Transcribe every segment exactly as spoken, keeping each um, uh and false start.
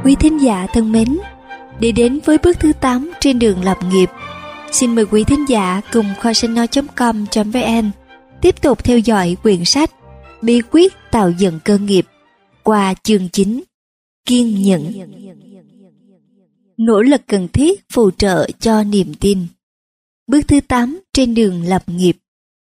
Quý thính giả thân mến, để đến với bước thứ tám trên đường lập nghiệp, xin mời quý thính giả cùng kho sách nói chấm com chấm vn tiếp tục theo dõi quyển sách Bí quyết tạo dựng cơ nghiệp qua chương chín Kiên nhẫn. Nỗ lực cần thiết phù trợ cho niềm tin. Bước thứ tám trên đường lập nghiệp.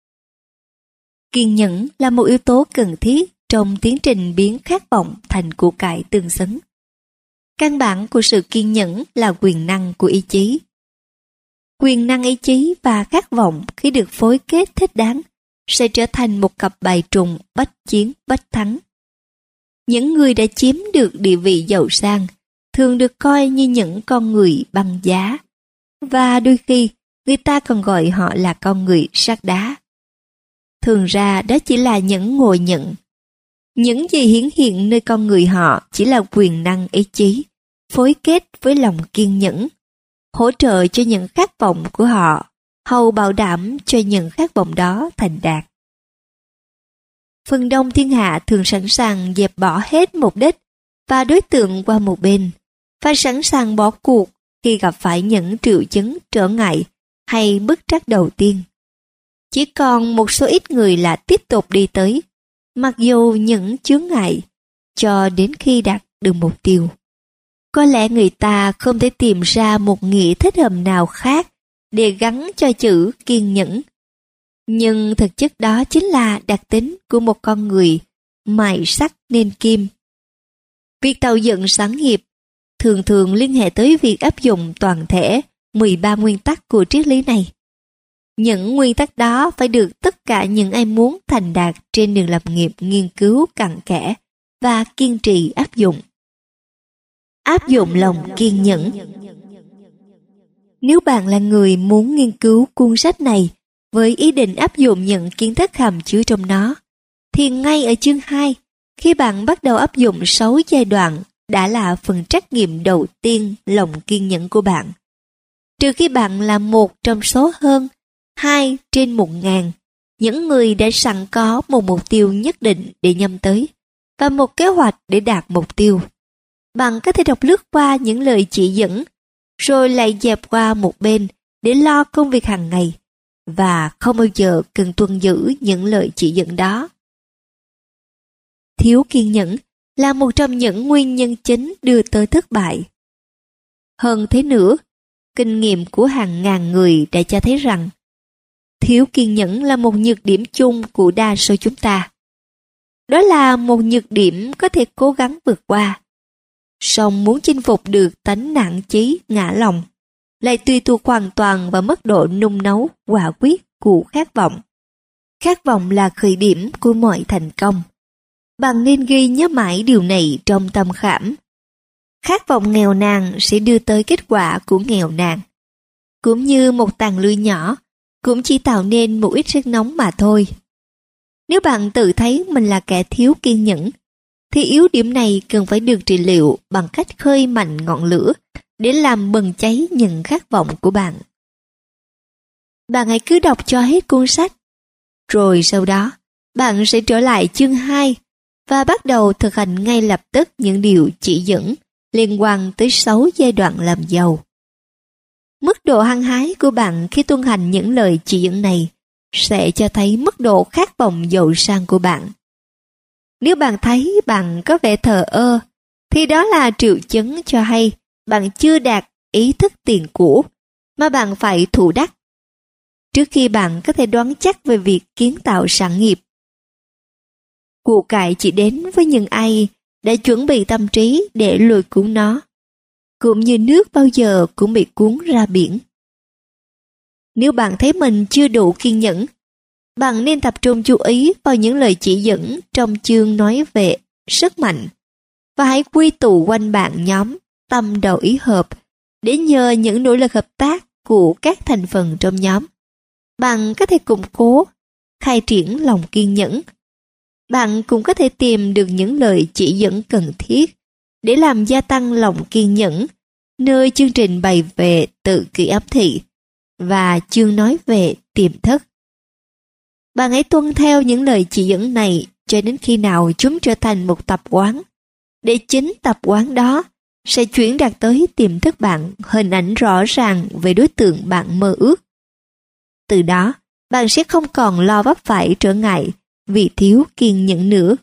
Kiên nhẫn là một yếu tố cần thiết trong tiến trình biến khát vọng thành của cải tương xứng. Căn bản của sự kiên nhẫn là quyền năng của ý chí. Quyền năng ý chí và khát vọng khi được phối kết thích đáng sẽ trở thành một cặp bài trùng bách chiến bách thắng. Những người đã chiếm được địa vị giàu sang thường được coi như những con người băng giá, và đôi khi người ta còn gọi họ là con người sắt đá. Thường ra đó chỉ là những ngộ nhận. Những gì hiển hiện nơi con người họ chỉ là quyền năng ý chí, phối kết với lòng kiên nhẫn, hỗ trợ cho những khát vọng của họ, hầu bảo đảm cho những khát vọng đó thành đạt. Phần đông thiên hạ thường sẵn sàng dẹp bỏ hết mục đích và đối tượng qua một bên, và sẵn sàng bỏ cuộc khi gặp phải những triệu chứng trở ngại hay bất trắc đầu tiên. Chỉ còn một số ít người là tiếp tục đi tới, mặc dù những chướng ngại, cho đến khi đạt được mục tiêu. Có lẽ người ta không thể tìm ra một nghĩa thích hợp nào khác để gắn cho chữ kiên nhẫn. Nhưng thực chất đó chính là đặc tính của một con người mài sắt nên kim. Việc tạo dựng sáng nghiệp thường thường liên hệ tới việc áp dụng toàn thể mười ba nguyên tắc của triết lý này. Những nguyên tắc đó phải được tất cả những ai muốn thành đạt trên đường lập nghiệp nghiên cứu cặn kẽ và kiên trì áp dụng. Áp dụng lòng kiên nhẫn. Nếu bạn là người muốn nghiên cứu cuốn sách này với ý định áp dụng những kiến thức hàm chứa trong nó, thì ngay ở chương hai, khi bạn bắt đầu áp dụng sáu giai đoạn, đã là phần trắc nghiệm đầu tiên lòng kiên nhẫn của bạn. Trừ khi bạn là một trong số hơn hai trên một ngàn những người đã sẵn có một mục tiêu nhất định để nhắm tới và một kế hoạch để đạt mục tiêu. Bạn có thể đọc lướt qua những lời chỉ dẫn, rồi lại dẹp qua một bên để lo công việc hàng ngày, và không bao giờ cần tuân giữ những lời chỉ dẫn đó. Thiếu kiên nhẫn là một trong những nguyên nhân chính đưa tới thất bại. Hơn thế nữa, kinh nghiệm của hàng ngàn người đã cho thấy rằng thiếu kiên nhẫn là một nhược điểm chung của đa số chúng ta. Đó là một nhược điểm có thể cố gắng vượt qua. Song muốn chinh phục được tánh nản chí, ngã lòng, lại tùy thuộc hoàn toàn vào mức độ nung nấu, quả quyết của khát vọng. Khát vọng là khởi điểm của mọi thành công. Bạn nên ghi nhớ mãi điều này trong tâm khảm. Khát vọng nghèo nàn sẽ đưa tới kết quả của nghèo nàn. Cũng như một tàn lưới nhỏ, cũng chỉ tạo nên một ít sức nóng mà thôi. Nếu bạn tự thấy mình là kẻ thiếu kiên nhẫn, thì yếu điểm này cần phải được trị liệu bằng cách khơi mạnh ngọn lửa để làm bừng cháy những khát vọng của bạn. Bạn hãy cứ đọc cho hết cuốn sách, rồi sau đó bạn sẽ trở lại chương hai và bắt đầu thực hành ngay lập tức những điều chỉ dẫn liên quan tới sáu giai đoạn làm giàu. Mức độ hăng hái của bạn khi tuân hành những lời chỉ dẫn này sẽ cho thấy mức độ khát vọng giàu sang của bạn. Nếu bạn thấy bạn có vẻ thờ ơ, thì đó là triệu chứng cho hay bạn chưa đạt ý thức tiền của mà bạn phải thủ đắc, trước khi bạn có thể đoán chắc về việc kiến tạo sản nghiệp. Của cải chỉ đến với những ai đã chuẩn bị tâm trí để lôi cuốn nó, cũng như nước bao giờ cũng bị cuốn ra biển. Nếu bạn thấy mình chưa đủ kiên nhẫn, bạn nên tập trung chú ý vào những lời chỉ dẫn trong chương nói về sức mạnh, và hãy quy tụ quanh bạn nhóm tâm đầu ý hợp để nhờ những nỗ lực hợp tác của các thành phần trong nhóm, bạn có thể củng cố, khai triển lòng kiên nhẫn. Bạn cũng có thể tìm được những lời chỉ dẫn cần thiết để làm gia tăng lòng kiên nhẫn, nơi chương trình bày về tự kỷ ám thị và chương nói về tiềm thức. Bạn hãy tuân theo những lời chỉ dẫn này cho đến khi nào chúng trở thành một tập quán, để chính tập quán đó sẽ chuyển đạt tới tiềm thức bạn hình ảnh rõ ràng về đối tượng bạn mơ ước. Từ đó, bạn sẽ không còn lo vấp phải trở ngại vì thiếu kiên nhẫn nữa.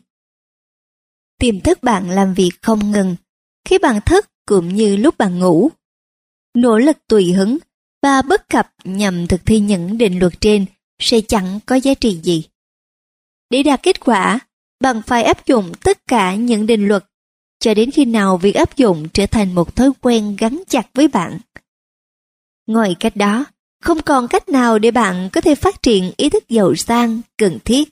Tiềm thức bạn làm việc không ngừng khi bạn thức cũng như lúc bạn ngủ. Nỗ lực tùy hứng và bất cập nhằm thực thi những định luật trên sẽ chẳng có giá trị gì. Để đạt kết quả, bạn phải áp dụng tất cả những định luật cho đến khi nào việc áp dụng trở thành một thói quen gắn chặt với bạn. Ngoài cách đó, không còn cách nào để bạn có thể phát triển ý thức giàu sang cần thiết.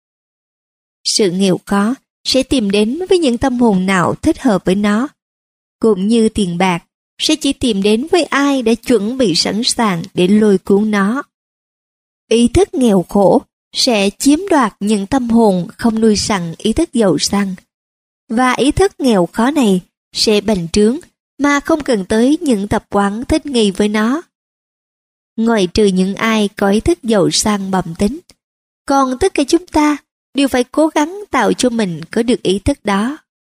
Sự nghèo khó sẽ tìm đến với những tâm hồn nào thích hợp với nó, cũng như tiền bạc sẽ chỉ tìm đến với ai đã chuẩn bị sẵn sàng để lôi cuốn nó. Ý thức nghèo khổ sẽ chiếm đoạt những tâm hồn không nuôi sẵn ý thức giàu sang, và ý thức nghèo khó này sẽ bành trướng mà không cần tới những tập quán thích nghi với nó. Ngoại trừ những ai có ý thức giàu sang bẩm tính, còn tất cả chúng ta đều phải cố gắng tạo cho mình có được ý thức đó.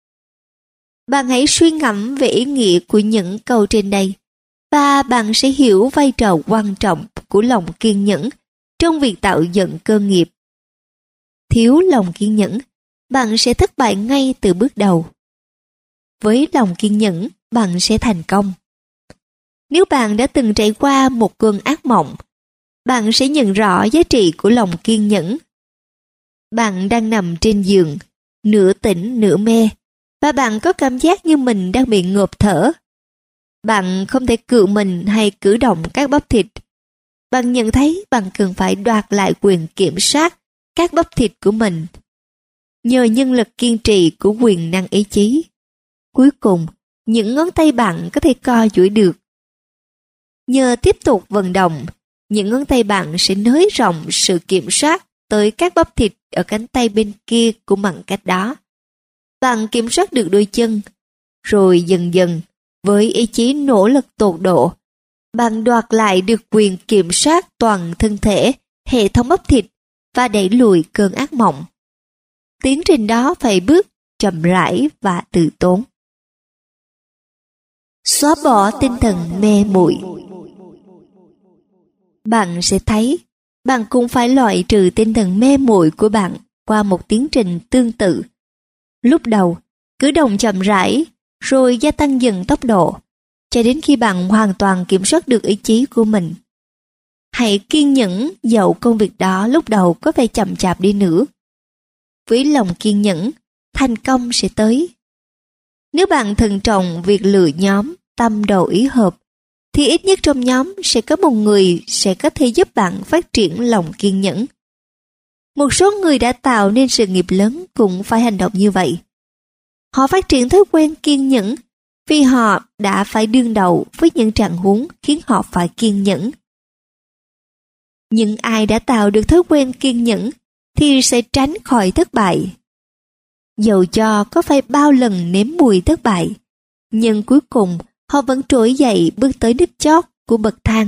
Bạn hãy suy ngẫm về ý nghĩa của những câu trên đây, và bạn sẽ hiểu vai trò quan trọng của lòng kiên nhẫn trong việc tạo dựng cơ nghiệp. Thiếu lòng kiên nhẫn, bạn sẽ thất bại ngay từ bước đầu. Với lòng kiên nhẫn, bạn sẽ thành công. Nếu bạn đã từng trải qua một cơn ác mộng, bạn sẽ nhận rõ giá trị của lòng kiên nhẫn. Bạn đang nằm trên giường, nửa tỉnh nửa mê, và bạn có cảm giác như mình đang bị ngộp thở. Bạn không thể cự mình hay cử động các bắp thịt. Bạn nhận thấy bạn cần phải đoạt lại quyền kiểm soát các bắp thịt của mình. Nhờ nhân lực kiên trì của quyền năng ý chí, cuối cùng, những ngón tay bạn có thể co duỗi được. Nhờ tiếp tục vận động, những ngón tay bạn sẽ nới rộng sự kiểm soát tới các bắp thịt ở cánh tay bên kia của bằng cách đó. Bạn kiểm soát được đôi chân, rồi dần dần, với ý chí nỗ lực tột độ, bạn đoạt lại được quyền kiểm soát toàn thân thể, hệ thống bắp thịt và đẩy lùi cơn ác mộng. Tiến trình đó phải bước chậm rãi và từ tốn. Xóa bỏ tinh thần mê muội. Bạn sẽ thấy, bạn cũng phải loại trừ tinh thần mê muội của bạn qua một tiến trình tương tự. Lúc đầu, cử động chậm rãi, rồi gia tăng dần tốc độ, cho đến khi bạn hoàn toàn kiểm soát được ý chí của mình. Hãy kiên nhẫn dẫu công việc đó lúc đầu có vẻ chậm chạp đi nữa. Với lòng kiên nhẫn, thành công sẽ tới. Nếu bạn thận trọng việc lựa nhóm, tâm đầu ý hợp, thì ít nhất trong nhóm sẽ có một người sẽ có thể giúp bạn phát triển lòng kiên nhẫn. Một số người đã tạo nên sự nghiệp lớn cũng phải hành động như vậy. Họ phát triển thói quen kiên nhẫn vì họ đã phải đương đầu với những trạng huống khiến họ phải kiên nhẫn. Những ai đã tạo được thói quen kiên nhẫn thì sẽ tránh khỏi thất bại. Dầu cho có phải bao lần nếm mùi thất bại, nhưng cuối cùng họ vẫn trỗi dậy bước tới đích chót của bậc thang.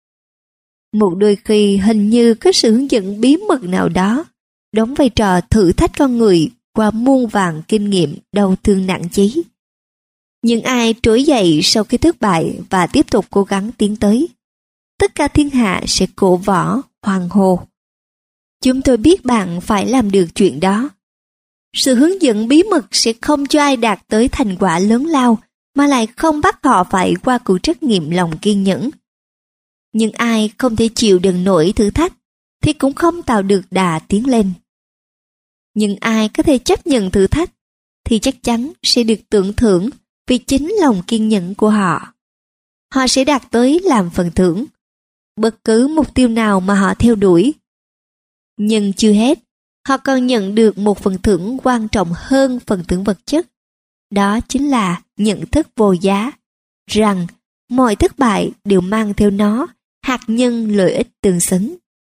Một đôi khi hình như có sự hướng dẫn bí mật nào đó đóng vai trò thử thách con người qua muôn vàn kinh nghiệm đau thương nặng chí. Những ai trỗi dậy sau khi thất bại và tiếp tục cố gắng tiến tới, tất cả thiên hạ sẽ cổ võ, hoan hô. Chúng tôi biết bạn phải làm được chuyện đó. Sự hướng dẫn bí mật sẽ không cho ai đạt tới thành quả lớn lao, mà lại không bắt họ phải qua cuộc trắc nghiệm lòng kiên nhẫn. Nhưng ai không thể chịu đựng nổi thử thách, thì cũng không tạo được đà tiến lên. Nhưng ai có thể chấp nhận thử thách, thì chắc chắn sẽ được tưởng thưởng vì chính lòng kiên nhẫn của họ. Họ sẽ đạt tới làm phần thưởng, bất cứ mục tiêu nào mà họ theo đuổi. Nhưng chưa hết, họ còn nhận được một phần thưởng quan trọng hơn phần thưởng vật chất. Đó chính là nhận thức vô giá, rằng mọi thất bại đều mang theo nó hạt nhân lợi ích tương xứng.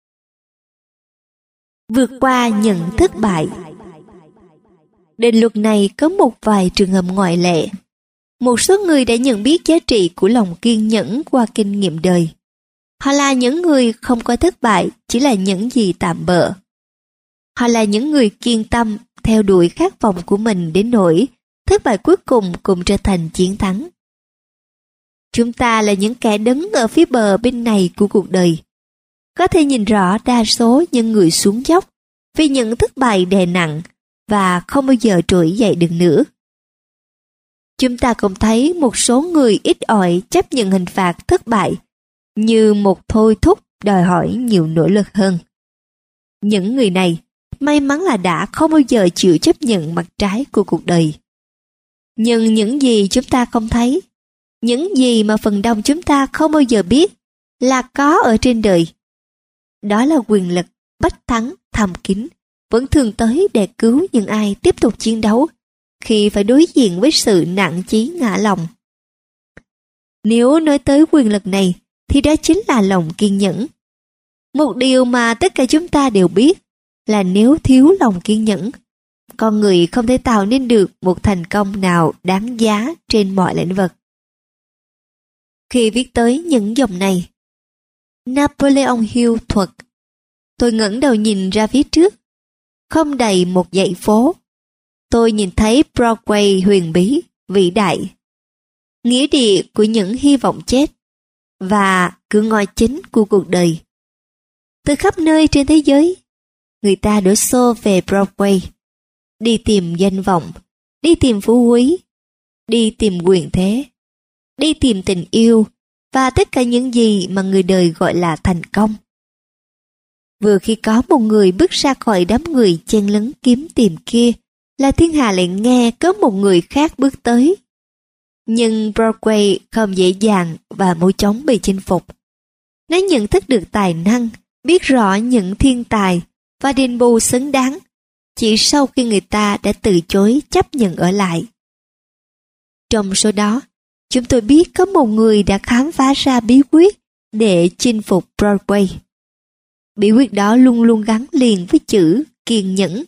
Vượt qua nhận thất bại. Định luật này có một vài trường hợp ngoại lệ. Một số người đã nhận biết giá trị của lòng kiên nhẫn qua kinh nghiệm đời. Họ là những người không coi thất bại chỉ là những gì tạm bợ. Họ là những người kiên tâm theo đuổi khát vọng của mình đến nỗi thất bại cuối cùng cũng trở thành chiến thắng. Chúng ta là những kẻ đứng ở phía bờ bên này của cuộc đời, có thể nhìn rõ đa số những người xuống dốc vì những thất bại đè nặng và không bao giờ trỗi dậy được nữa. Chúng ta cũng thấy một số người ít ỏi chấp nhận hình phạt thất bại như một thôi thúc đòi hỏi nhiều nỗ lực hơn. Những người này may mắn là đã không bao giờ chịu chấp nhận mặt trái của cuộc đời. Nhưng những gì chúng ta không thấy, những gì mà phần đông chúng ta không bao giờ biết là có ở trên đời, đó là quyền lực bách thắng thầm kín vẫn thường tới để cứu những ai tiếp tục chiến đấu khi phải đối diện với sự nặng chí ngã lòng. Nếu nói tới quyền lực này thì đó chính là lòng kiên nhẫn. Một điều mà tất cả chúng ta đều biết là nếu thiếu lòng kiên nhẫn, con người không thể tạo nên được một thành công nào đáng giá trên mọi lĩnh vực. Khi viết tới những dòng này, Napoleon Hill thuật, tôi ngẩng đầu nhìn ra phía trước, không đầy một dãy phố. Tôi nhìn thấy Broadway huyền bí, vĩ đại, nghĩa địa của những hy vọng chết và cửa ngõ chính của cuộc đời. Từ khắp nơi trên thế giới, người ta đổ xô về Broadway, đi tìm danh vọng, đi tìm phú quý, đi tìm quyền thế, đi tìm tình yêu và tất cả những gì mà người đời gọi là thành công. Vừa khi có một người bước ra khỏi đám người chen lấn kiếm tìm kia, là thiên hạ lại nghe có một người khác bước tới. Nhưng Broadway không dễ dàng và mau chóng bị chinh phục. Nó nhận thức được tài năng, biết rõ những thiên tài và đền bù xứng đáng chỉ sau khi người ta đã từ chối chấp nhận ở lại. Trong số đó, chúng tôi biết có một người đã khám phá ra bí quyết để chinh phục Broadway. Bí quyết đó luôn luôn gắn liền với chữ kiên nhẫn.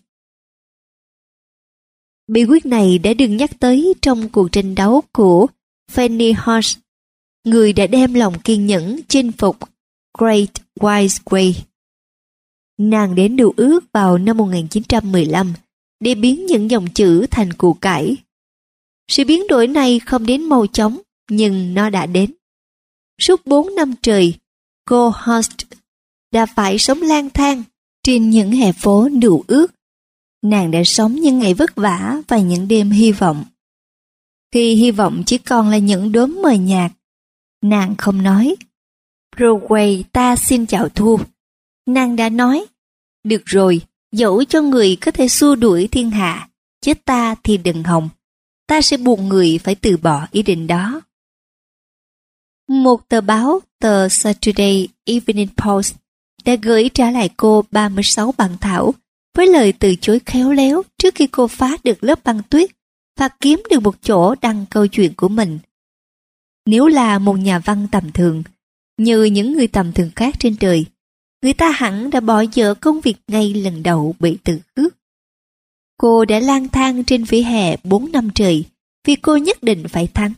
Bí quyết này đã được nhắc tới trong cuộc tranh đấu của Fanny Hurst, người đã đem lòng kiên nhẫn chinh phục Great Wise Way. Nàng đến điều ước vào năm một nghìn chín trăm mười lăm để biến những dòng chữ thành củ cải. Sự biến đổi này không đến mau chóng, nhưng nó đã đến. Suốt bốn năm trời, cô Hurst đã phải sống lang thang trên những hè phố điều ước. Nàng đã sống những ngày vất vả và những đêm hy vọng. Khi hy vọng chỉ còn là những đốm mờ nhạt, nàng không nói Broadway ta xin chào thua. Nàng đã nói, được rồi, dẫu cho người có thể xua đuổi thiên hạ, chết ta thì đừng hòng, ta sẽ buộc người phải từ bỏ ý định đó. Một tờ báo, tờ Saturday Evening Post, đã gửi trả lại cô ba mươi sáu bản thảo với lời từ chối khéo léo trước khi cô phá được lớp băng tuyết và kiếm được một chỗ đăng câu chuyện của mình. Nếu là một nhà văn tầm thường, như những người tầm thường khác trên đời, người ta hẳn đã bỏ dở công việc ngay lần đầu bị từ khước. Cô đã lang thang trên vỉa hè bốn năm trời vì cô nhất định phải thắng.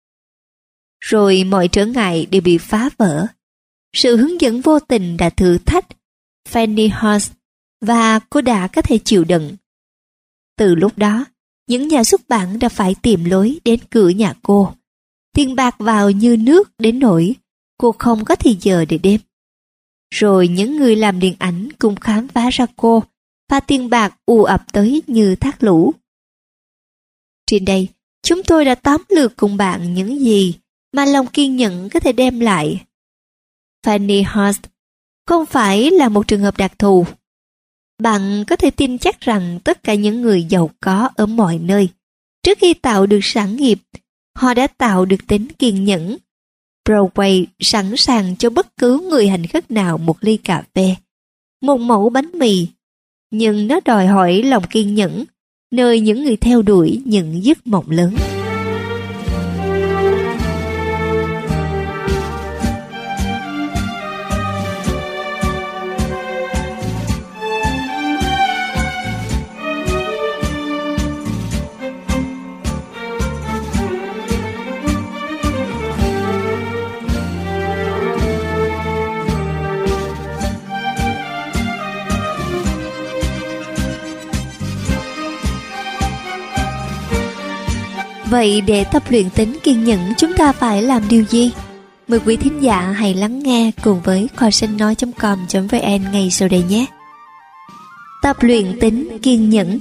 Rồi mọi trở ngại đều bị phá vỡ. Sự hướng dẫn vô tình đã thử thách Fanny Hurst và cô đã có thể chịu đựng. Từ lúc đó, những nhà xuất bản đã phải tìm lối đến cửa nhà cô. Tiền bạc vào như nước đến nỗi cô không có thời giờ để đếm. Rồi những người làm điện ảnh cũng khám phá ra cô và tiền bạc ùa ập tới như thác lũ. Trên đây, chúng tôi đã tóm lược cùng bạn những gì mà lòng kiên nhẫn có thể đem lại. Fanny Hurst không phải là một trường hợp đặc thù. Bạn có thể tin chắc rằng tất cả những người giàu có ở mọi nơi, trước khi tạo được sản nghiệp, họ đã tạo được tính kiên nhẫn. Broadway sẵn sàng cho bất cứ người hành khất nào một ly cà phê, một mẩu bánh mì, nhưng nó đòi hỏi lòng kiên nhẫn, nơi những người theo đuổi những giấc mộng lớn. Vậy để tập luyện tính kiên nhẫn chúng ta phải làm điều gì? Mời quý thính giả hãy lắng nghe cùng với kho sách nói chấm com chấm vn ngay sau đây nhé. Tập luyện tính kiên nhẫn.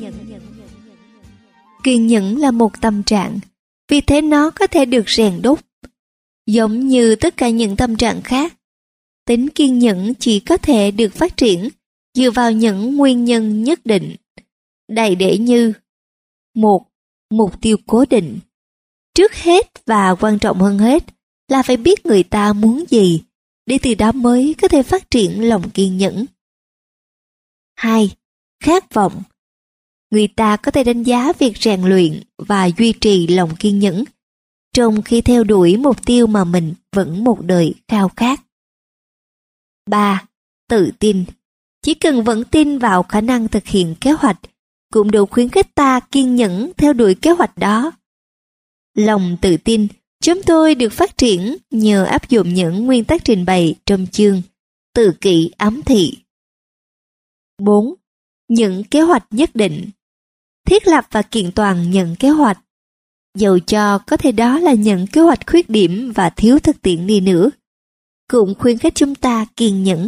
Kiên nhẫn là một tâm trạng, vì thế nó có thể được rèn đúc. Giống như tất cả những tâm trạng khác, tính kiên nhẫn chỉ có thể được phát triển dựa vào những nguyên nhân nhất định. Đại để như: một. Mục tiêu cố định. Trước hết và quan trọng hơn hết là phải biết người ta muốn gì, để từ đó mới có thể phát triển lòng kiên nhẫn. Hai. Khát vọng. Người ta có thể đánh giá việc rèn luyện và duy trì lòng kiên nhẫn, trong khi theo đuổi mục tiêu mà mình vẫn một đời khao khát. Ba. Tự tin. Chỉ cần vẫn tin vào khả năng thực hiện kế hoạch, cũng đủ khuyến khích ta kiên nhẫn theo đuổi kế hoạch đó. Lòng tự tin chúng tôi được phát triển nhờ áp dụng những nguyên tắc trình bày trong chương Tự kỷ ám thị. Bốn. Những kế hoạch nhất định. Thiết lập và kiện toàn những kế hoạch, dầu cho có thể đó là những kế hoạch khuyết điểm và thiếu thực tiễn đi nữa, cũng khuyến khích chúng ta kiên nhẫn.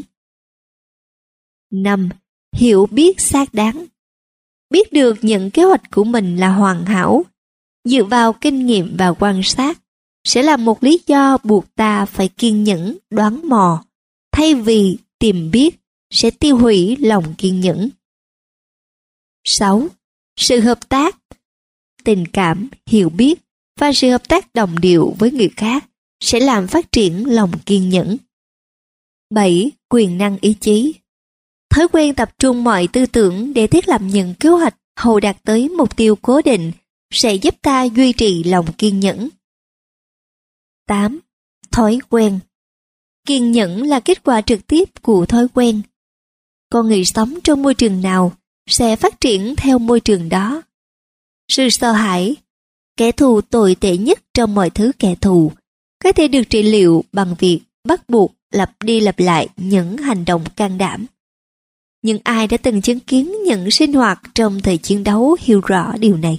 Năm. Hiểu biết xác đáng. Biết được những kế hoạch của mình là hoàn hảo, dựa vào kinh nghiệm và quan sát, sẽ là một lý do buộc ta phải kiên nhẫn đoán mò, thay vì tìm biết sẽ tiêu hủy lòng kiên nhẫn. Sáu. Sự hợp tác. Tình cảm, hiểu biết và sự hợp tác đồng điệu với người khác sẽ làm phát triển lòng kiên nhẫn. Bảy. Quyền năng ý chí. Thói quen tập trung mọi tư tưởng để thiết lập những kế hoạch hầu đạt tới mục tiêu cố định sẽ giúp ta duy trì lòng kiên nhẫn. Tám. Thói quen. Kiên nhẫn là kết quả trực tiếp của thói quen. Con người sống trong môi trường nào sẽ phát triển theo môi trường đó. Sự sợ hãi, kẻ thù tồi tệ nhất trong mọi thứ kẻ thù, có thể được trị liệu bằng việc bắt buộc lặp đi lặp lại những hành động can đảm. Nhưng ai đã từng chứng kiến những sinh hoạt trong thời chiến đấu hiểu rõ điều này.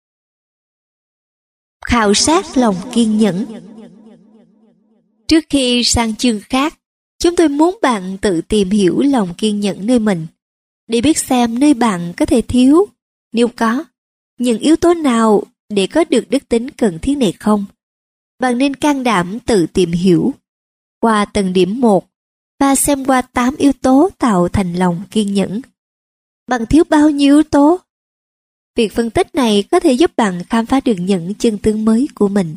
Khảo sát lòng kiên nhẫn. Trước khi sang chương khác, chúng tôi muốn bạn tự tìm hiểu lòng kiên nhẫn nơi mình, để biết xem nơi bạn có thể thiếu, nếu có, những yếu tố nào để có được đức tính cần thiết này không. Bạn nên can đảm tự tìm hiểu qua từng điểm một và xem qua tám yếu tố tạo thành lòng kiên nhẫn. Bạn thiếu bao nhiêu yếu tố? Việc phân tích này có thể giúp bạn khám phá được những chân tướng mới của mình.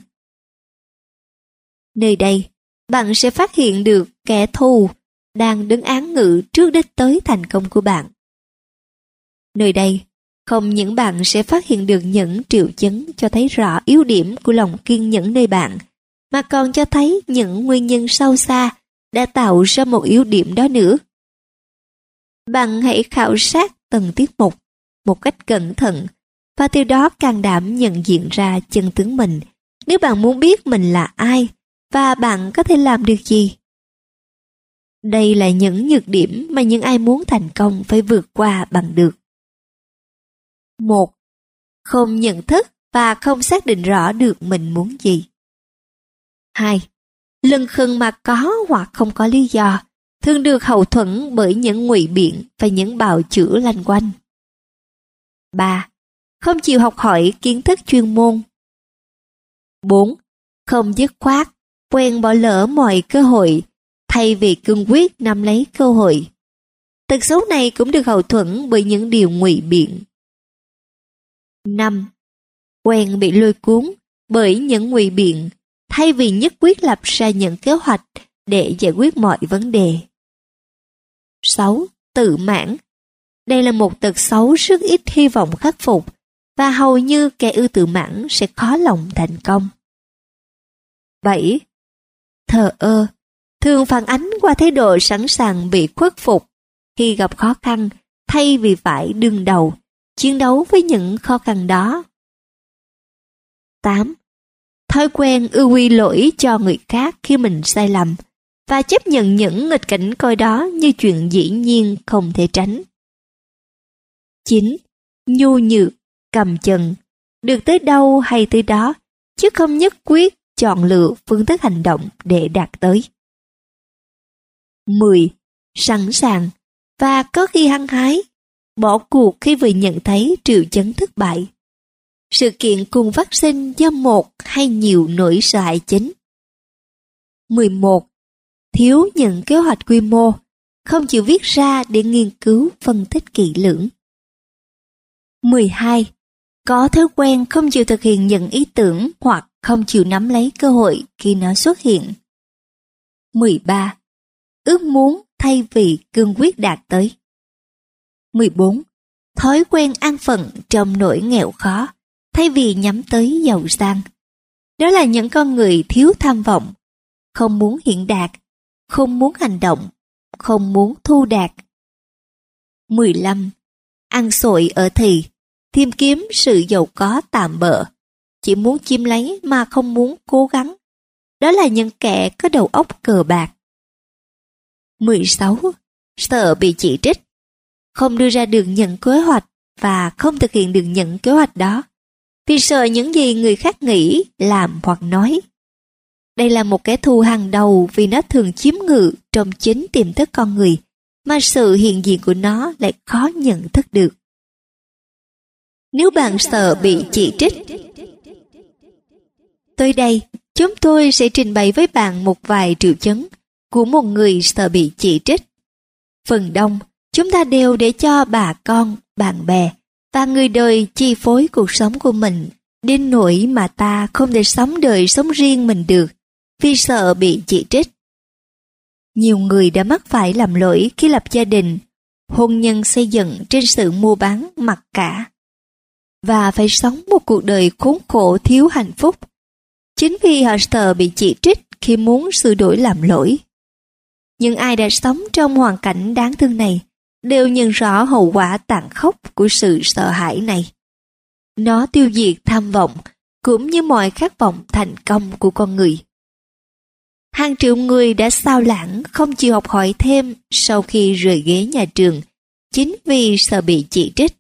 Nơi đây, bạn sẽ phát hiện được kẻ thù đang đứng án ngự trước đích tới thành công của bạn. Nơi đây, không những bạn sẽ phát hiện được những triệu chứng cho thấy rõ yếu điểm của lòng kiên nhẫn nơi bạn, mà còn cho thấy những nguyên nhân sâu xa đã tạo ra một yếu điểm đó nữa. Bạn hãy khảo sát từng tiết mục một cách cẩn thận và từ đó can đảm nhận diện ra chân tướng mình, nếu bạn muốn biết mình là ai và bạn có thể làm được gì. Đây là những nhược điểm mà những ai muốn thành công phải vượt qua bằng được. Một. Không nhận thức và không xác định rõ được mình muốn gì. Hai. Lân khừng mà có hoặc không có lý do, thường được hậu thuẫn bởi những ngụy biện và những bào chữa lanh quanh. Ba. Không chịu học hỏi kiến thức chuyên môn. Bốn. Không dứt khoát, quen bỏ lỡ mọi cơ hội, thay vì cương quyết nắm lấy cơ hội. Tật xấu này cũng được hậu thuẫn bởi những điều ngụy biện. Năm. Quen bị lôi cuốn bởi những ngụy biện, thay vì nhất quyết lập ra những kế hoạch để giải quyết mọi vấn đề. Sáu. Tự mãn. Đây là một tật xấu rất ít hy vọng khắc phục, và hầu như kẻ ưa tự mãn sẽ khó lòng thành công. Bảy. Thờ ơ. Thường phản ánh qua thái độ sẵn sàng bị khuất phục khi gặp khó khăn, thay vì phải đương đầu, chiến đấu với những khó khăn đó. Tám. Thói quen ưa quy lỗi cho người khác khi mình sai lầm, và chấp nhận những nghịch cảnh coi đó như chuyện dĩ nhiên không thể tránh. Chín. Nhu nhược, cầm chừng. được tới đâu hay tới đó, chứ không nhất quyết chọn lựa phương thức hành động để đạt tới. mười. Sẵn sàng và có khi hăng hái, bỏ cuộc khi vừa nhận thấy triệu chứng thất bại. Sự kiện cùng phát sinh do một hay nhiều nỗi sợ hãi chính. mười một. Thiếu những kế hoạch quy mô, không chịu viết ra để nghiên cứu phân tích kỹ lưỡng. mười hai. Có thói quen không chịu thực hiện những ý tưởng hoặc không chịu nắm lấy cơ hội khi nó xuất hiện. mười ba. Ước muốn thay vì cương quyết đạt tới. mười bốn. Thói quen an phận trong nỗi nghèo khó, thay vì nhắm tới giàu sang. Đó là những con người thiếu tham vọng, không muốn hiện đạt, không muốn hành động, không muốn thu đạt. mười lăm. Ăn xội ở thì, tìm kiếm sự giàu có tạm bợ, chỉ muốn chiếm lấy mà không muốn cố gắng. Đó là những kẻ có đầu óc cờ bạc. mười sáu. Sợ bị chỉ trích, không đưa ra được những kế hoạch và không thực hiện được những kế hoạch đó, vì sợ những gì người khác nghĩ, làm hoặc nói. Đây là một kẻ thù hàng đầu vì nó thường chiếm ngự trong chính tiềm thức con người, mà sự hiện diện của nó lại khó nhận thức được. Nếu bạn sợ bị chỉ trích, tới đây chúng tôi sẽ trình bày với bạn một vài triệu chứng của một người sợ bị chỉ trích. Phần đông, chúng ta đều để cho bà con, bạn bè và người đời chi phối cuộc sống của mình, đến nỗi mà ta không thể sống đời sống riêng mình được vì sợ bị chỉ trích. Nhiều người đã mắc phải lầm lỗi khi lập gia đình, hôn nhân xây dựng trên sự mua bán mặc cả, và phải sống một cuộc đời khốn khổ thiếu hạnh phúc, chính vì họ sợ bị chỉ trích khi muốn sửa đổi lầm lỗi. Những ai đã sống trong hoàn cảnh đáng thương này đều nhận rõ hậu quả tàn khốc của sự sợ hãi này. Nó tiêu diệt tham vọng cũng như mọi khát vọng thành công của con người. Hàng triệu người đã xao lãng không chịu học hỏi thêm sau khi rời ghế nhà trường, chính vì sợ bị chỉ trích.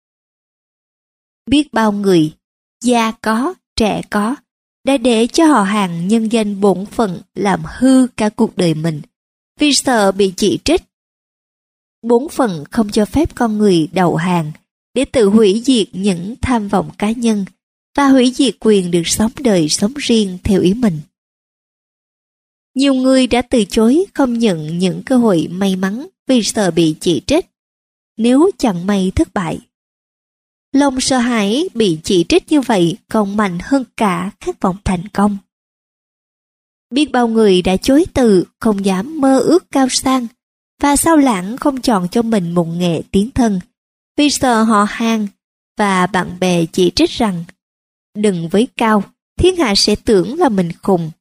Biết bao người, già có, trẻ có, đã để cho họ hàng nhân danh bổn phận làm hư cả cuộc đời mình, vì sợ bị chỉ trích. Bổn phận không cho phép con người đầu hàng để tự hủy diệt những tham vọng cá nhân và hủy diệt quyền được sống đời sống riêng theo ý mình. Nhiều người đã từ chối không nhận những cơ hội may mắn vì sợ bị chỉ trích. Nếu chẳng may thất bại, lòng sợ hãi bị chỉ trích như vậy còn mạnh hơn cả khát vọng thành công. Biết bao người đã chối từ, không dám mơ ước cao sang, và sao lãng không chọn cho mình một nghề tiến thân, vì sợ họ hàng và bạn bè chỉ trích rằng đừng với cao, thiên hạ sẽ tưởng là mình khùng.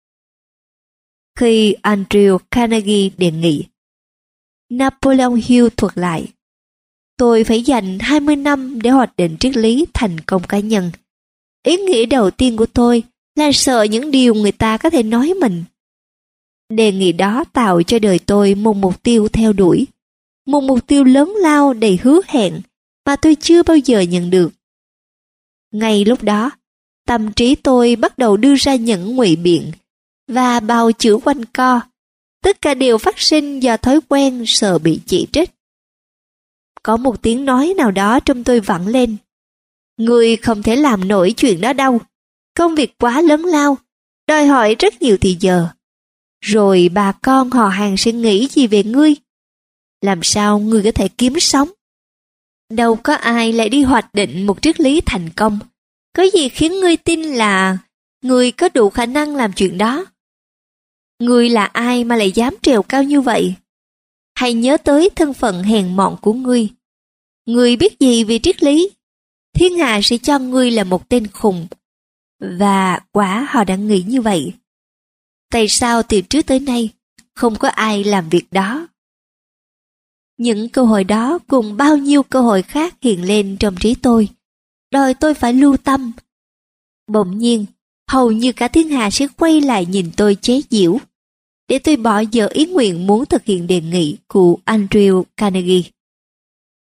Khi Andrew Carnegie đề nghị, Napoleon Hill thuật lại, tôi phải dành hai mươi năm để hoạch định triết lý thành công cá nhân. Ý nghĩa đầu tiên của tôi là sợ những điều người ta có thể nói mình. Đề nghị đó tạo cho đời tôi một mục tiêu theo đuổi, một mục tiêu lớn lao đầy hứa hẹn mà tôi chưa bao giờ nhận được. Ngay lúc đó, tâm trí tôi bắt đầu đưa ra những ngụy biện và bào chữa quanh co. Tất cả đều phát sinh do thói quen sợ bị chỉ trích. Có một tiếng nói nào đó trong tôi vẳng lên: "Ngươi không thể làm nổi chuyện đó đâu. Công việc quá lớn lao, đòi hỏi rất nhiều thời giờ. Rồi bà con họ hàng sẽ nghĩ gì về ngươi? Làm sao ngươi có thể kiếm sống? Đâu có ai lại đi hoạch định một triết lý thành công. Có gì khiến ngươi tin là ngươi có đủ khả năng làm chuyện đó? Ngươi là ai mà lại dám trèo cao như vậy? Hãy nhớ tới thân phận hèn mọn của ngươi. Ngươi biết gì về triết lý? Thiên hạ sẽ cho ngươi là một tên khùng." Và quả họ đã nghĩ như vậy. Tại sao từ trước tới nay không có ai làm việc đó? Những câu hỏi đó cùng bao nhiêu câu hỏi khác hiện lên trong trí tôi, đòi tôi phải lưu tâm. Bỗng nhiên, hầu như cả thiên hạ sẽ quay lại nhìn tôi chế giễu, để tôi bỏ dở ý nguyện muốn thực hiện đề nghị của Andrew Carnegie.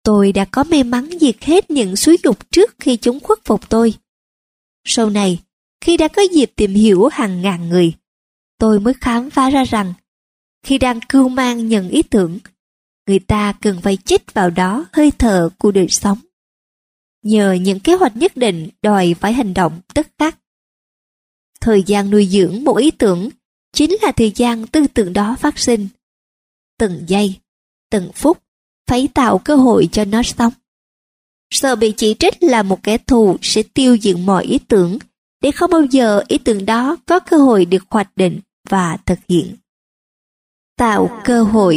Tôi đã có may mắn diệt hết những xúi dục trước khi chúng khuất phục tôi. Sau này, khi đã có dịp tìm hiểu hàng ngàn người, tôi mới khám phá ra rằng, khi đang cưu mang những ý tưởng, người ta cần phải chích vào đó hơi thở của đời sống. Nhờ những kế hoạch nhất định đòi phải hành động tức khắc. Thời gian nuôi dưỡng một ý tưởng chính là thời gian tư tưởng đó phát sinh. Từng giây, từng phút phải tạo cơ hội cho nó sống. Sợ bị chỉ trích là một kẻ thù sẽ tiêu diệt mọi ý tưởng để không bao giờ ý tưởng đó có cơ hội được hoạch định và thực hiện. Tạo cơ hội.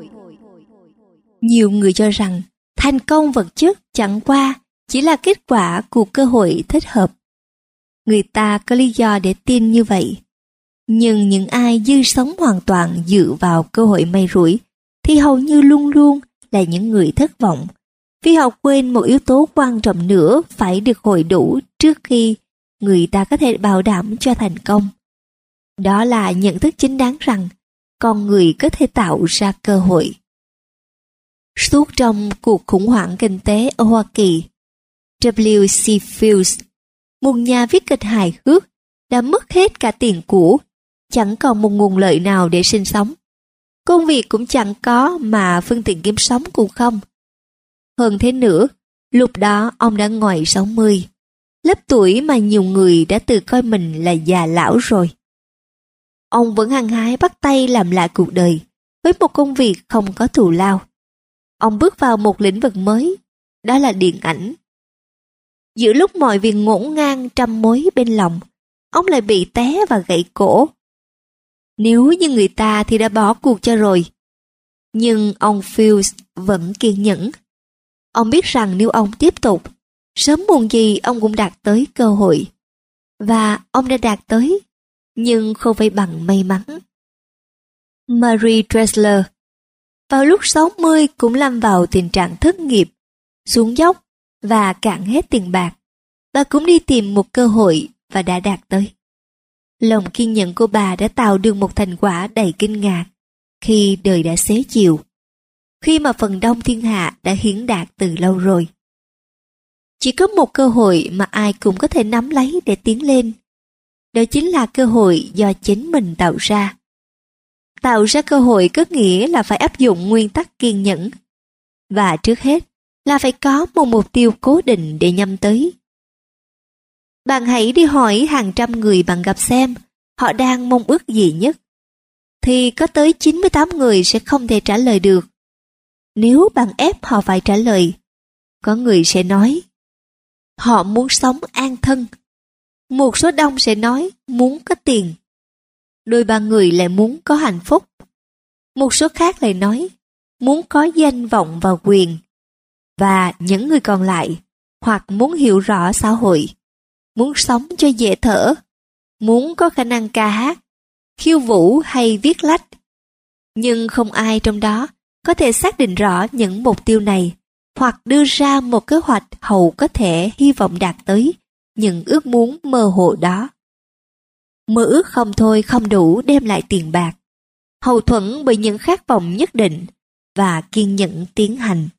Nhiều người cho rằng thành công vật chất chẳng qua chỉ là kết quả của cơ hội thích hợp. Người ta có lý do để tin như vậy. Nhưng những ai dư sống hoàn toàn dựa vào cơ hội may rủi thì hầu như luôn luôn là những người thất vọng, vì họ quên một yếu tố quan trọng nữa phải được hội đủ trước khi người ta có thể bảo đảm cho thành công. Đó là nhận thức chính đáng rằng con người có thể tạo ra cơ hội. Suốt trong cuộc khủng hoảng kinh tế ở Hoa Kỳ, W C Fields, một nhà viết kịch hài hước, đã mất hết cả tiền của, chẳng còn một nguồn lợi nào để sinh sống. Công việc cũng chẳng có mà phương tiện kiếm sống cũng không. Hơn thế nữa, lúc đó ông đã ngoài sáu mươi, lớp tuổi mà nhiều người đã tự coi mình là già lão rồi. Ông vẫn hăng hái bắt tay làm lại cuộc đời với một công việc không có thù lao. Ông bước vào một lĩnh vực mới, đó là điện ảnh. Giữa lúc mọi việc ngổn ngang trăm mối bên lòng, ông lại bị té và gãy cổ. Nếu như người ta thì đã bỏ cuộc cho rồi. Nhưng ông Fields vẫn kiên nhẫn. Ông biết rằng nếu ông tiếp tục, sớm muộn gì ông cũng đạt tới cơ hội. Và ông đã đạt tới, nhưng không phải bằng may mắn. Marie Dressler vào lúc sáu mươi cũng lâm vào tình trạng thất nghiệp, xuống dốc và cạn hết tiền bạc. Bà cũng đi tìm một cơ hội và đã đạt tới. Lòng kiên nhẫn của bà đã tạo được một thành quả đầy kinh ngạc khi đời đã xế chiều, khi mà phần đông thiên hạ đã hiển đạt từ lâu rồi. Chỉ có một cơ hội mà ai cũng có thể nắm lấy để tiến lên. Đó chính là cơ hội do chính mình tạo ra. Tạo ra cơ hội có nghĩa là phải áp dụng nguyên tắc kiên nhẫn. Và trước hết là phải có một mục tiêu cố định để nhắm tới. Bạn hãy đi hỏi hàng trăm người bạn gặp xem họ đang mong ước gì nhất. Thì có tới chín mươi tám người sẽ không thể trả lời được. Nếu bạn ép họ phải trả lời, có người sẽ nói họ muốn sống an thân. Một số đông sẽ nói muốn có tiền. Đôi ba người lại muốn có hạnh phúc. Một số khác lại nói muốn có danh vọng và quyền. Và những người còn lại hoặc muốn hiểu rõ xã hội, muốn sống cho dễ thở, muốn có khả năng ca hát, khiêu vũ hay viết lách. Nhưng không ai trong đó có thể xác định rõ những mục tiêu này hoặc đưa ra một kế hoạch hầu có thể hy vọng đạt tới những ước muốn mơ hồ đó. Mơ ước không thôi không đủ đem lại tiền bạc, hậu thuẫn bởi những khát vọng nhất định và kiên nhẫn tiến hành.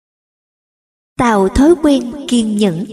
Tạo thói quen kiên nhẫn.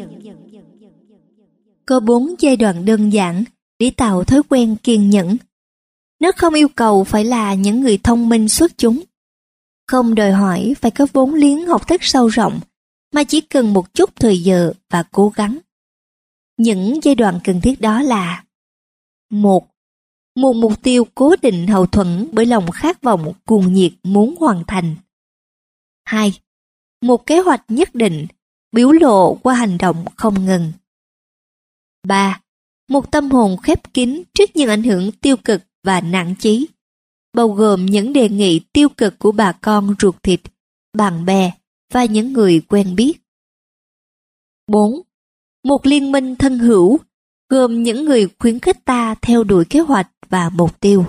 Có bốn giai đoạn đơn giản để tạo thói quen kiên nhẫn. Nó không yêu cầu phải là những người thông minh xuất chúng, không đòi hỏi phải có vốn liếng học thức sâu rộng, mà chỉ cần một chút thời giờ và cố gắng. Những giai đoạn cần thiết đó là: một. Một mục tiêu cố định hậu thuẫn bởi lòng khát vọng cuồng nhiệt muốn hoàn thành. Hai. Một kế hoạch nhất định, biểu lộ qua hành động không ngừng. Ba. Một tâm hồn khép kín trước những ảnh hưởng tiêu cực và nản chí, bao gồm những đề nghị tiêu cực của bà con ruột thịt, bạn bè và những người quen biết. Bốn. Một liên minh thân hữu, gồm những người khuyến khích ta theo đuổi kế hoạch và mục tiêu.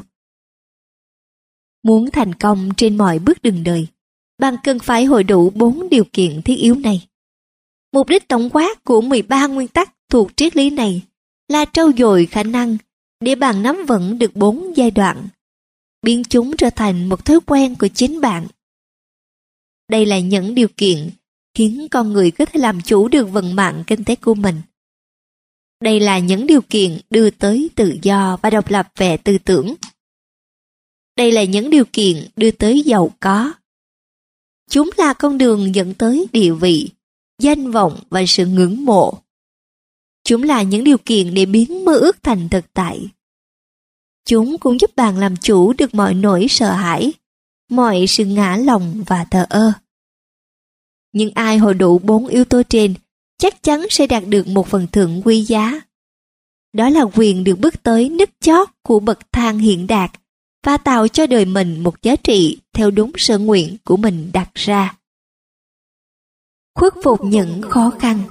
Muốn thành công trên mọi bước đường đời, bạn cần phải hội đủ bốn điều kiện thiết yếu này. Mục đích tổng quát của mười ba nguyên tắc thuộc triết lý này là trau dồi khả năng để bạn nắm vững được bốn giai đoạn, biến chúng trở thành một thói quen của chính bạn. Đây là những điều kiện khiến con người có thể làm chủ được vận mạng kinh tế của mình. Đây là những điều kiện đưa tới tự do và độc lập về tư tưởng. Đây là những điều kiện đưa tới giàu có. Chúng là con đường dẫn tới địa vị, danh vọng và sự ngưỡng mộ. Chúng là những điều kiện để biến mơ ước thành thực tại. Chúng cũng giúp bạn làm chủ được mọi nỗi sợ hãi, mọi sự ngã lòng và thờ ơ. Nhưng ai hội đủ bốn yếu tố trên chắc chắn sẽ đạt được một phần thưởng quý giá. Đó là quyền được bước tới nấc chót của bậc thang hiện đạt và tạo cho đời mình một giá trị theo đúng sở nguyện của mình đặt ra. Khuất phục những khó khăn.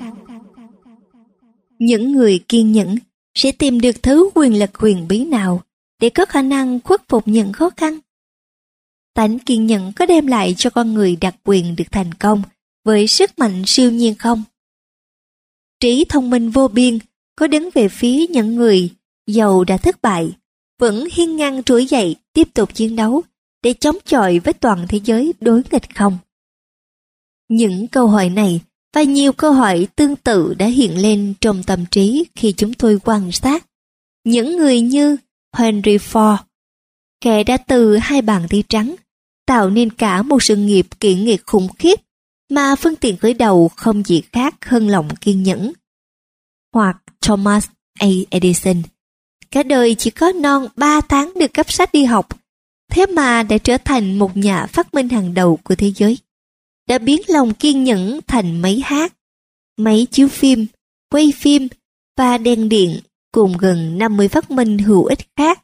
Những người kiên nhẫn sẽ tìm được thứ quyền lực huyền bí nào để có khả năng khuất phục những khó khăn. Tánh kiên nhẫn có đem lại cho con người đặc quyền được thành công với sức mạnh siêu nhiên không? Trí thông minh vô biên có đứng về phía những người dầu đã thất bại, vẫn hiên ngang trỗi dậy tiếp tục chiến đấu để chống chọi với toàn thế giới đối nghịch không? Những câu hỏi này và nhiều câu hỏi tương tự đã hiện lên trong tâm trí khi chúng tôi quan sát những người như Henry Ford, kẻ đã từ hai bàn tay trắng tạo nên cả một sự nghiệp kỷ nghiệt khủng khiếp mà phương tiện khởi đầu không gì khác hơn lòng kiên nhẫn. Hoặc Thomas A. Edison, cả đời chỉ có non ba tháng được cấp sách đi học, thế mà đã trở thành một nhà phát minh hàng đầu của thế giới. Đã biến lòng kiên nhẫn thành máy hát, máy chiếu phim, quay phim và đèn điện cùng gần năm mươi phát minh hữu ích khác.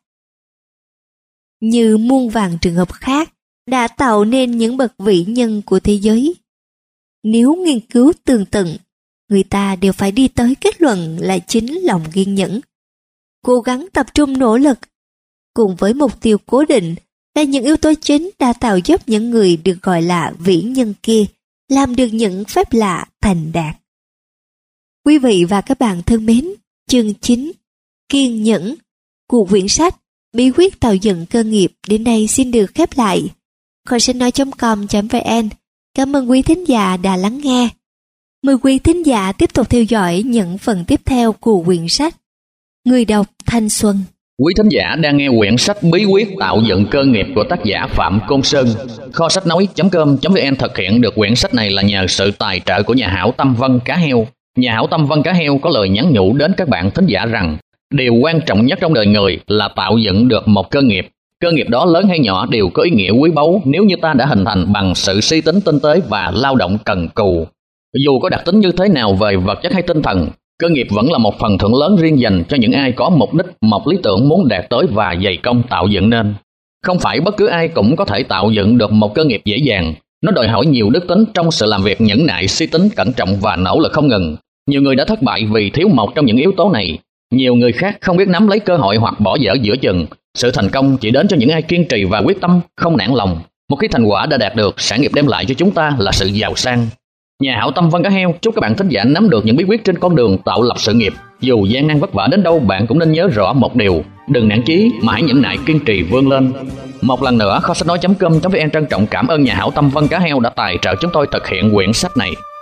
Như muôn vàn trường hợp khác đã tạo nên những bậc vĩ nhân của thế giới. Nếu nghiên cứu tường tận, người ta đều phải đi tới kết luận là chính lòng kiên nhẫn. Cố gắng tập trung nỗ lực, cùng với mục tiêu cố định là những yếu tố chính đã tạo giúp những người được gọi là vĩ nhân kia làm được những phép lạ thành đạt. Quý vị và các bạn thân mến, chương chín, kiên nhẫn của quyển sách Bí quyết tạo dựng cơ nghiệp đến đây xin được khép lại. Kho sách nói chấm com chấm vn. Cảm ơn quý thính giả đã lắng nghe. Mời quý thính giả tiếp tục theo dõi những phần tiếp theo của quyển sách. Người đọc Thanh Xuân. Quý thính giả đang nghe quyển sách Bí quyết tạo dựng cơ nghiệp của tác giả Phạm Côn Sơn. Kho sách nói chấm com chấm vn thực hiện được quyển sách này là nhờ sự tài trợ của nhà hảo tâm Vân Cá Heo. Nhà hảo tâm Vân Cá Heo có lời nhắn nhủ đến các bạn thính giả rằng điều quan trọng nhất trong đời người là tạo dựng được một cơ nghiệp. Cơ nghiệp đó lớn hay nhỏ đều có ý nghĩa quý báu nếu như ta đã hình thành bằng sự suy tính tinh tế và lao động cần cù. Dù có đặc tính như thế nào về vật chất hay tinh thần, cơ nghiệp vẫn là một phần thưởng lớn riêng dành cho những ai có mục đích, một lý tưởng muốn đạt tới và dày công tạo dựng nên. Không phải bất cứ ai cũng có thể tạo dựng được một cơ nghiệp dễ dàng. Nó đòi hỏi nhiều đức tính trong sự làm việc nhẫn nại, suy tính, cẩn trọng và nỗ lực không ngừng. Nhiều người đã thất bại vì thiếu một trong những yếu tố này. Nhiều người khác không biết nắm lấy cơ hội hoặc bỏ dở giữa chừng. Sự thành công chỉ đến cho những ai kiên trì và quyết tâm, không nản lòng. Một khi thành quả đã đạt được, sản nghiệp đem lại cho chúng ta là sự giàu sang. Nhà hảo tâm Vân Cá Heo chúc các bạn thính giả nắm được những bí quyết trên con đường tạo lập sự nghiệp. Dù gian nan vất vả đến đâu, bạn cũng nên nhớ rõ một điều: đừng nản chí mà hãy nhẫn nại kiên trì vươn lên. Một lần nữa, kho sách nói chấm com chấm vn trân trọng cảm ơn nhà hảo tâm Vân Cá Heo đã tài trợ chúng tôi thực hiện quyển sách này.